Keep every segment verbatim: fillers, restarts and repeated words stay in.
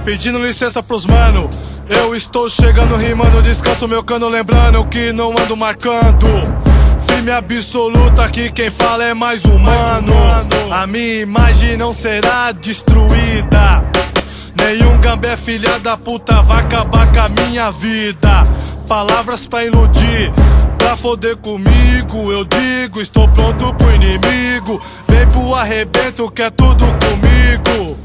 pedindo licença pros mano. Eu estou chegando rimando, descanso meu cano, lembrando que não ando marcando. Firme absoluta que quem fala é mais humano. A minha imagem não será destruída. Nenhum gambé filha da puta vai acabar com a minha vida. Palavras pra iludir, pra foder comigo. Eu digo, estou pronto pro inimigo. Vem pro arrebento que é tudo comigo.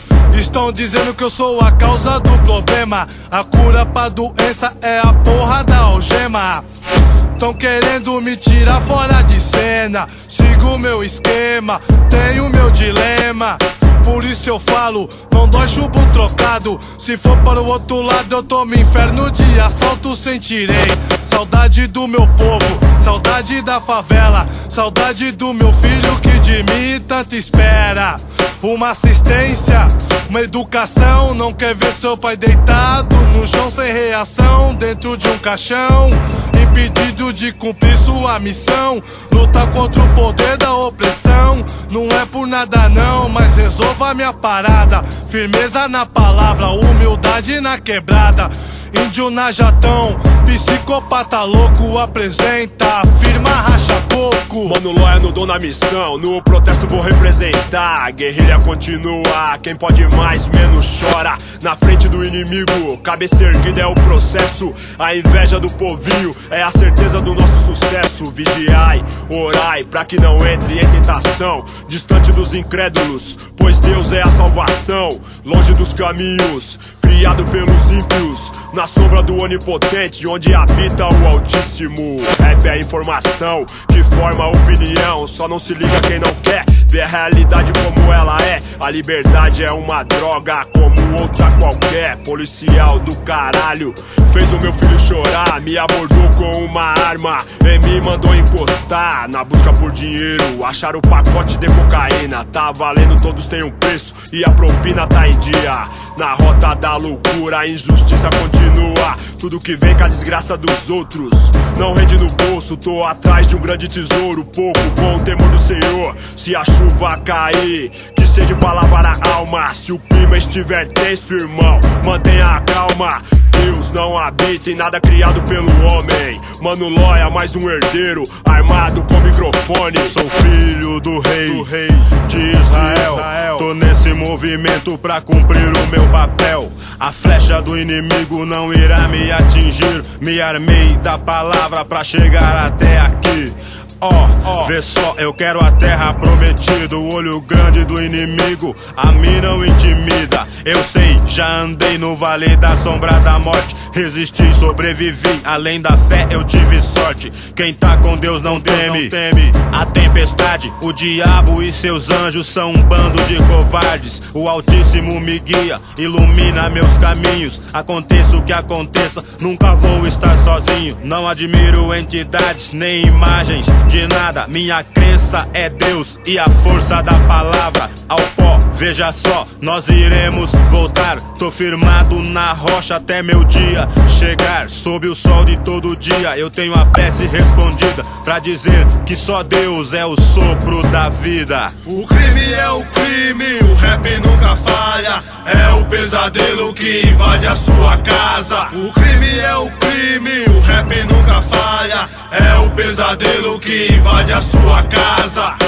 Estão dizendo que eu sou a causa do problema. A cura pra doença é a porra da algema. Tão querendo me tirar fora de cena. Sigo meu esquema, tenho meu dilema. Por isso eu falo, não dói chumbo trocado. Se for para o outro lado eu tomo inferno de assalto, sentirei. Saudade do meu povo, saudade da favela. Saudade do meu filho que de mim tanto espera. Uma assistência, uma educação. Não quer ver seu pai deitado no chão sem reação, dentro de um caixão, impedido de cumprir sua missão. Lutar contra o poder da opressão. Não é por nada não, mas resolva minha parada. Firmeza na palavra, humildade na quebrada. Índio na jatão, psicopata louco apresenta. Firma, racha coco. Mano Ló é no dom na missão, no protesto vou representar. Guerrilha continua, quem pode mais menos chora. Na frente do inimigo, cabeça erguida é o processo. A inveja do povinho é a certeza do nosso sucesso. Vigiai, orai, pra que não entre em tentação. Distante dos incrédulos, pois Deus é a salvação. Longe dos caminhos, criado pelos ímpios, na sombra do onipotente, onde habita o Altíssimo. Rap é informação que forma opinião. Só não se liga quem não quer ver a realidade como ela é. A liberdade é uma droga como outra qualquer. Policial do caralho fez o meu filho chorar. Me abordou com uma arma e me mandou encostar. Na busca por dinheiro, achar o pacote de cocaína. Tá valendo, todos têm um preço e a propina tá em dia. Na rota da loucura, a injustiça continua. Tudo que vem com a desgraça dos outros não rende no bolso. Tô atrás de um grande tesouro, pouco com o temor do Senhor. Se a chuva cair, que seja pra lavar a alma. Se o clima estiver tenso, irmão, mantenha a calma. Deus não habita em nada criado pelo homem. Mano Ló é mais um herdeiro, armado com microfone. Sou filho do rei, do rei de Israel. Israel. Tô nesse movimento pra cumprir o meu papel. A flecha do inimigo não irá me atingir. Me armei da palavra pra chegar até aqui. Ó, oh, oh. Vê só, eu quero a terra prometida. O olho grande do inimigo a mim não intimida. Eu sei, já andei no vale da sombra da morte. Resisti, sobrevivi, além da fé eu tive sorte. Quem tá com Deus não teme, não teme a tempestade. O diabo e seus anjos são um bando de covardes. O Altíssimo me guia, ilumina meus caminhos. Aconteça o que aconteça, nunca vou estar sozinho. Não admiro entidades nem imagens de nada. Minha crença é Deus e a força da palavra. Ao pó, veja só, nós iremos voltar. Tô firmado na rocha até meu dia chegar. Sob o sol de todo dia eu tenho a prece respondida, pra dizer que só Deus é o sopro da vida. O crime é o crime, o rap nunca falha. É o pesadelo que invade a sua casa. O crime é o crime, o rap nunca falha. É o pesadelo que invade a sua casa.